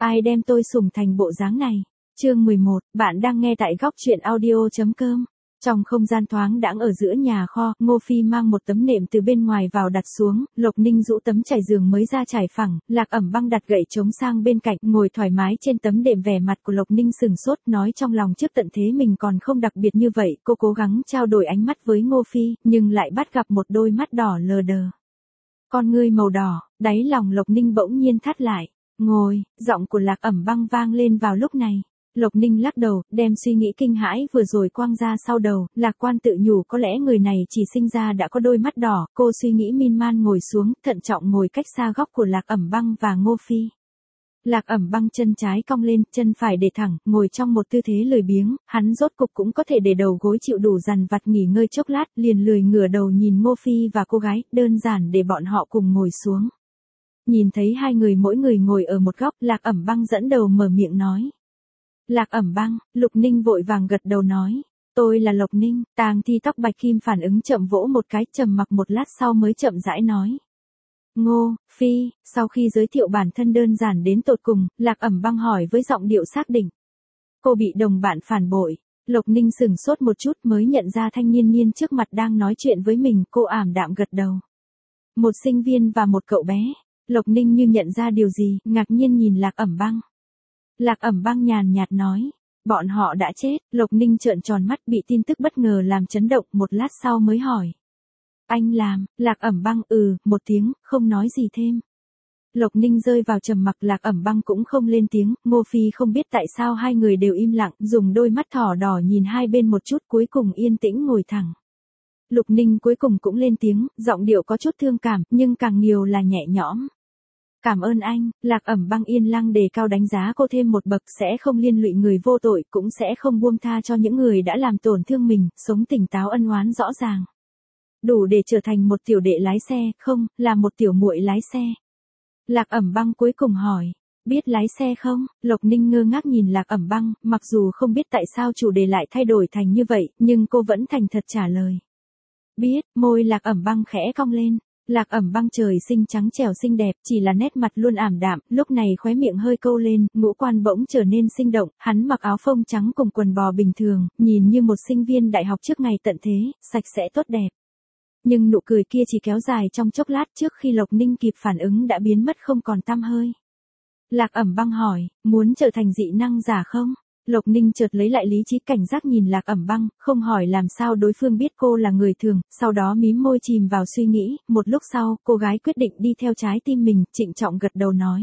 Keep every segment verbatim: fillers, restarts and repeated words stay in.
ai đem tôi sủng thành bộ dáng này. Chương mười một, bạn đang nghe tại góc truyện audio.com. Trong không gian thoáng đãng ở giữa nhà kho, Ngô Phi mang một tấm nệm từ bên ngoài vào đặt xuống, Lộc Ninh rũ tấm trải giường mới ra trải phẳng, Lạc Ẩm Băng đặt gậy chống sang bên cạnh, ngồi thoải mái trên tấm đệm. Vẻ mặt của Lộc Ninh sừng sốt, nói trong lòng trước tận thế mình còn không đặc biệt như vậy. Cô cố gắng trao đổi ánh mắt với Ngô Phi, nhưng lại bắt gặp một đôi mắt đỏ lờ đờ. Con ngươi màu đỏ, đáy lòng Lộc Ninh bỗng nhiên thắt lại. Ngồi, giọng của Lạc Ẩm Băng vang lên vào lúc này. Lộc Ninh lắc đầu, đem suy nghĩ kinh hãi vừa rồi quăng ra sau đầu, lạc quan tự nhủ có lẽ người này chỉ sinh ra đã có đôi mắt đỏ. Cô suy nghĩ miên man ngồi xuống, thận trọng ngồi cách xa góc của Lạc Ẩm Băng và Ngô Phi. Lạc Ẩm Băng chân trái cong lên, chân phải để thẳng, ngồi trong một tư thế lười biếng, hắn rốt cục cũng có thể để đầu gối chịu đủ dằn vặt nghỉ ngơi chốc lát, liền lười ngửa đầu nhìn Ngô Phi và cô gái, đơn giản để bọn họ cùng ngồi xuống. Nhìn thấy hai người mỗi người ngồi ở một góc, Lạc Ẩm Băng dẫn đầu mở miệng nói. Lạc Ẩm Băng, Lục Ninh vội vàng gật đầu nói. Tôi là Lộc Ninh. Tàng Thi tóc bạch kim phản ứng chậm vỗ một cái, trầm mặc một lát sau mới chậm rãi nói. Ngô Phi. Sau khi giới thiệu bản thân đơn giản đến tột cùng, Lạc Ẩm Băng hỏi với giọng điệu xác định. Cô bị đồng bạn phản bội. Lộc Ninh sừng sốt một chút mới nhận ra thanh niên niên trước mặt đang nói chuyện với mình. Cô ảm đạm gật đầu. Một sinh viên và một cậu bé. Lộc Ninh như nhận ra điều gì, ngạc nhiên nhìn Lạc Ẩm Băng. Lạc Ẩm Băng nhàn nhạt nói. Bọn họ đã chết. Lộc Ninh trợn tròn mắt, bị tin tức bất ngờ làm chấn động, một lát sau mới hỏi. Anh làm. Lạc Ẩm Băng ừ, một tiếng, không nói gì thêm. Lộc Ninh rơi vào trầm mặc, Lạc Ẩm Băng cũng không lên tiếng. Ngô Phi không biết tại sao hai người đều im lặng, dùng đôi mắt thỏ đỏ nhìn hai bên một chút, cuối cùng yên tĩnh ngồi thẳng. Lục Ninh cuối cùng cũng lên tiếng, giọng điệu có chút thương cảm, nhưng càng nhiều là nhẹ nhõm. Cảm ơn anh. Lạc Ẩm Băng yên lặng đề cao đánh giá cô thêm một bậc, sẽ không liên lụy người vô tội, cũng sẽ không buông tha cho những người đã làm tổn thương mình, sống tỉnh táo ân oán rõ ràng. Đủ để trở thành một tiểu đệ lái xe, không, là một tiểu muội lái xe. Lạc Ẩm Băng cuối cùng hỏi. Biết lái xe không? Lộc Ninh ngơ ngác nhìn Lạc Ẩm Băng, mặc dù không biết tại sao chủ đề lại thay đổi thành như vậy, nhưng cô vẫn thành thật trả lời. Biết. Môi Lạc Ẩm Băng khẽ cong lên. Lạc Ẩm Băng trời sinh trắng trẻo xinh đẹp, chỉ là nét mặt luôn ảm đạm, lúc này khóe miệng hơi câu lên, ngũ quan bỗng trở nên sinh động, hắn mặc áo phông trắng cùng quần bò bình thường, nhìn như một sinh viên đại học trước ngày tận thế, sạch sẽ tốt đẹp. Nhưng nụ cười kia chỉ kéo dài trong chốc lát, trước khi Lộc Ninh kịp phản ứng đã biến mất không còn tăm hơi. Lạc Ẩm Băng hỏi, muốn trở thành dị năng giả không? Lộc Ninh chợt lấy lại lý trí, cảnh giác nhìn Lạc Ẩm Băng, không hỏi làm sao đối phương biết cô là người thường, sau đó mím môi chìm vào suy nghĩ, một lúc sau, cô gái quyết định đi theo trái tim mình, trịnh trọng gật đầu nói.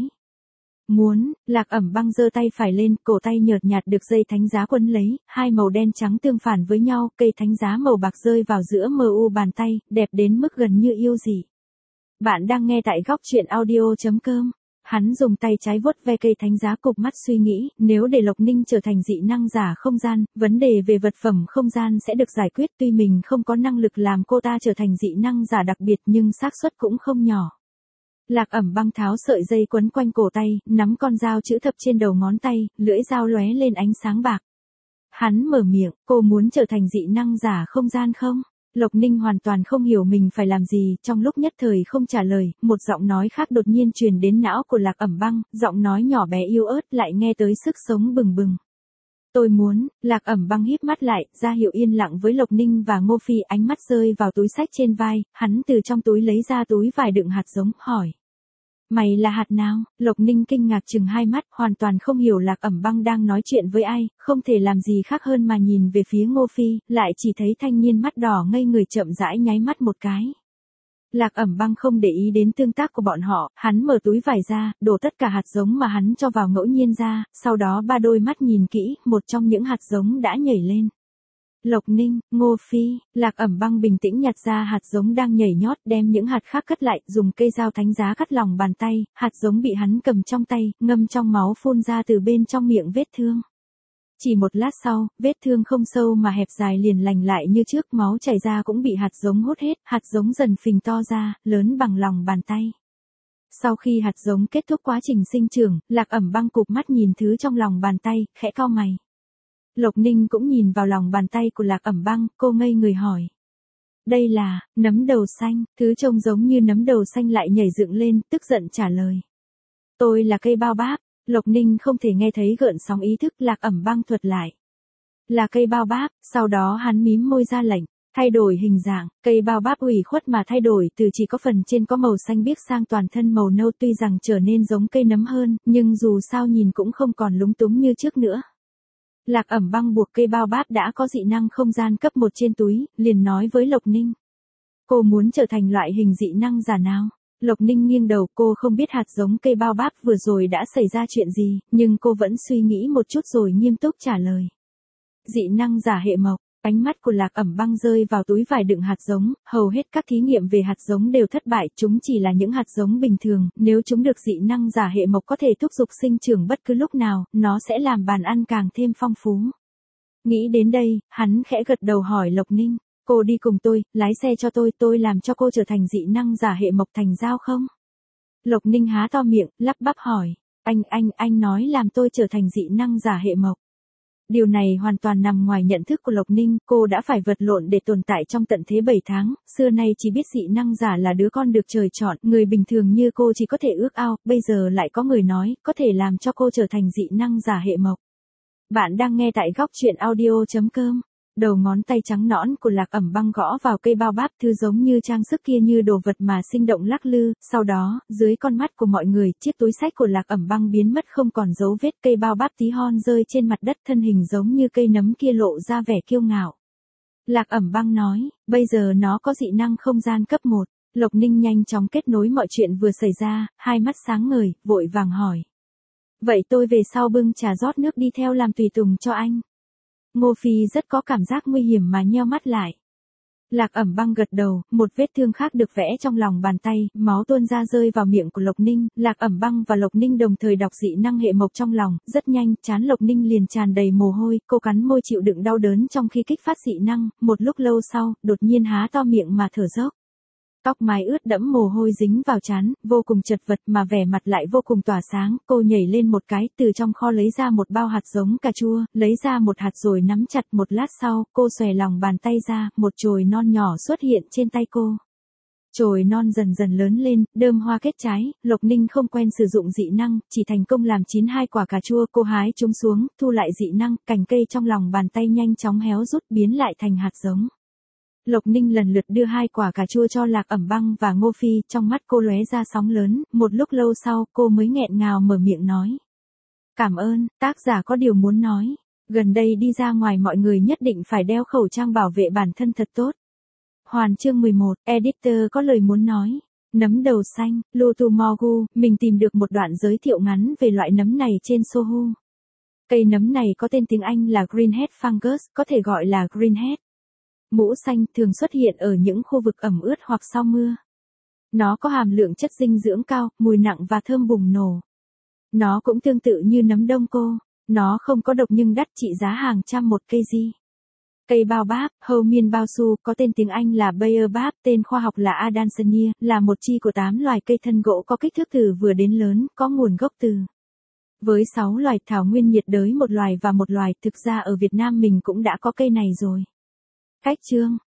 Muốn. Lạc Ẩm Băng giơ tay phải lên, cổ tay nhợt nhạt được dây thánh giá quấn lấy, hai màu đen trắng tương phản với nhau, cây thánh giá màu bạc rơi vào giữa mờ u bàn tay, đẹp đến mức gần như yêu dị. Bạn đang nghe tại góc truyện audio.com. Hắn dùng tay trái vuốt ve cây thánh giá, cụp mắt suy nghĩ, nếu để Lộc Ninh trở thành dị năng giả không gian, vấn đề về vật phẩm không gian sẽ được giải quyết. Tuy mình không có năng lực làm cô ta trở thành dị năng giả đặc biệt, nhưng xác suất cũng không nhỏ. Lạc Ẩm Băng tháo sợi dây quấn quanh cổ tay, nắm con dao chữ thập trên đầu ngón tay, lưỡi dao lóe lên ánh sáng bạc. Hắn mở miệng, cô muốn trở thành dị năng giả không gian không? Lộc Ninh hoàn toàn không hiểu mình phải làm gì, trong lúc nhất thời không trả lời, một giọng nói khác đột nhiên truyền đến não của Lạc Ẩm Băng, giọng nói nhỏ bé yếu ớt lại nghe tới sức sống bừng bừng. Tôi muốn. Lạc Ẩm Băng híp mắt lại, ra hiệu yên lặng với Lộc Ninh và Ngô Phi, ánh mắt rơi vào túi xách trên vai, hắn từ trong túi lấy ra túi vải đựng hạt giống, hỏi. Mày là hạt nào? Lộc Ninh kinh ngạc chừng hai mắt, hoàn toàn không hiểu Lạc Ẩm Băng đang nói chuyện với ai, không thể làm gì khác hơn mà nhìn về phía Ngô Phi, lại chỉ thấy thanh niên mắt đỏ ngây người chậm rãi nháy mắt một cái. Lạc Ẩm Băng không để ý đến tương tác của bọn họ, hắn mở túi vải ra, đổ tất cả hạt giống mà hắn cho vào ngẫu nhiên ra, sau đó ba đôi mắt nhìn kỹ, một trong những hạt giống đã nhảy lên. Lộc Ninh, Ngô Phi. Lạc Ẩm Băng bình tĩnh nhặt ra hạt giống đang nhảy nhót, đem những hạt khác cất lại, dùng cây dao thánh giá cắt lòng bàn tay, hạt giống bị hắn cầm trong tay, ngâm trong máu phun ra từ bên trong miệng vết thương. Chỉ một lát sau, vết thương không sâu mà hẹp dài liền lành lại như trước, máu chảy ra cũng bị hạt giống hút hết, hạt giống dần phình to ra, lớn bằng lòng bàn tay. Sau khi hạt giống kết thúc quá trình sinh trưởng, Lạc Ẩm Băng cụp mắt nhìn thứ trong lòng bàn tay, khẽ cau mày. Lộc Ninh cũng nhìn vào lòng bàn tay của Lạc Ẩm Băng, cô ngây người hỏi. Đây là, nấm đầu xanh, thứ trông giống như nấm đầu xanh lại nhảy dựng lên, tức giận trả lời. Tôi là cây bao báp. Lộc Ninh không thể nghe thấy gợn sóng ý thức, Lạc Ẩm Băng thuật lại. Là cây bao báp, sau đó hắn mím môi ra lệnh, thay đổi hình dạng, cây bao báp ủy khuất mà thay đổi từ chỉ có phần trên có màu xanh biếc sang toàn thân màu nâu, tuy rằng trở nên giống cây nấm hơn, nhưng dù sao nhìn cũng không còn lúng túng như trước nữa. Lạc Ẩm Băng buộc cây bao báp đã có dị năng không gian cấp một trên túi, liền nói với Lộc Ninh. Cô muốn trở thành loại hình dị năng giả nào? Lộc Ninh nghiêng đầu, cô không biết hạt giống cây bao báp vừa rồi đã xảy ra chuyện gì, nhưng cô vẫn suy nghĩ một chút rồi nghiêm túc trả lời. Dị năng giả hệ mộc. Ánh mắt của Lạc Ẩm Băng rơi vào túi vải đựng hạt giống, hầu hết các thí nghiệm về hạt giống đều thất bại, chúng chỉ là những hạt giống bình thường, nếu chúng được dị năng giả hệ mộc có thể thúc giục sinh trưởng bất cứ lúc nào, nó sẽ làm bàn ăn càng thêm phong phú. Nghĩ đến đây, hắn khẽ gật đầu hỏi Lộc Ninh, cô đi cùng tôi, lái xe cho tôi, tôi làm cho cô trở thành dị năng giả hệ mộc thành giao không? Lộc Ninh há to miệng, lắp bắp hỏi, anh, anh, anh nói làm tôi trở thành dị năng giả hệ mộc. Điều này hoàn toàn nằm ngoài nhận thức của Lộc Ninh, cô đã phải vật lộn để tồn tại trong tận thế bảy tháng, xưa nay chỉ biết dị năng giả là đứa con được trời chọn, người bình thường như cô chỉ có thể ước ao, bây giờ lại có người nói, có thể làm cho cô trở thành dị năng giả hệ mộc. Bạn đang nghe tại góc truyện audio chấm com. Đầu ngón tay trắng nõn của Lạc Ẩm Băng gõ vào cây bao báp, thứ giống như trang sức kia như đồ vật mà sinh động lắc lư, sau đó, dưới con mắt của mọi người, chiếc túi xách của Lạc Ẩm Băng biến mất không còn dấu vết, cây bao báp tí hon rơi trên mặt đất, thân hình giống như cây nấm kia lộ ra vẻ kiêu ngạo. Lạc Ẩm Băng nói, bây giờ nó có dị năng không gian cấp một. Lộc Ninh nhanh chóng kết nối mọi chuyện vừa xảy ra, hai mắt sáng ngời, vội vàng hỏi. Vậy tôi về sau bưng trà rót nước đi theo làm tùy tùng cho anh. Ngô Phi rất có cảm giác nguy hiểm mà nheo mắt lại. Lạc Ẩm Băng gật đầu, một vết thương khác được vẽ trong lòng bàn tay, máu tuôn ra rơi vào miệng của Lộc Ninh, Lạc Ẩm Băng và Lộc Ninh đồng thời đọc dị năng hệ mộc trong lòng, rất nhanh, trán Lộc Ninh liền tràn đầy mồ hôi, cô cắn môi chịu đựng đau đớn trong khi kích phát dị năng, một lúc lâu sau, đột nhiên há to miệng mà thở dốc. Tóc mái ướt đẫm mồ hôi dính vào trán, vô cùng chật vật mà vẻ mặt lại vô cùng tỏa sáng, cô nhảy lên một cái, từ trong kho lấy ra một bao hạt giống cà chua, lấy ra một hạt rồi nắm chặt, một lát sau, cô xòe lòng bàn tay ra, một chồi non nhỏ xuất hiện trên tay cô. Chồi non dần dần lớn lên, đơm hoa kết trái, Lộc Ninh không quen sử dụng dị năng, chỉ thành công làm chín hai quả cà chua, cô hái chúng xuống, thu lại dị năng, cành cây trong lòng bàn tay nhanh chóng héo rút biến lại thành hạt giống. Lộc Ninh lần lượt đưa hai quả cà chua cho Lạc Ẩm Băng và Ngô Phi, trong mắt cô lóe ra sóng lớn, một lúc lâu sau, cô mới nghẹn ngào mở miệng nói. Cảm ơn, tác giả có điều muốn nói. Gần đây đi ra ngoài mọi người nhất định phải đeo khẩu trang bảo vệ bản thân thật tốt. Hoàn chương mười một, editor có lời muốn nói. Nấm đầu xanh, Lutumogu, mình tìm được một đoạn giới thiệu ngắn về loại nấm này trên Sohu. Cây nấm này có tên tiếng Anh là Greenhead fungus, có thể gọi là Greenhead. Mũ xanh thường xuất hiện ở những khu vực ẩm ướt hoặc sau mưa. Nó có hàm lượng chất dinh dưỡng cao, mùi nặng và thơm bùng nổ. Nó cũng tương tự như nấm đông cô. Nó không có độc nhưng đắt, trị giá hàng trăm một cây gi. Cây bao báp, hầu miên bao su, có tên tiếng Anh là Baobab, tên khoa học là Adansenia, là một chi của tám loài cây thân gỗ có kích thước từ vừa đến lớn, có nguồn gốc từ. Với sáu loài thảo nguyên nhiệt đới một loài và một loài, thực ra ở Việt Nam mình cũng đã có cây này rồi. Cách chương,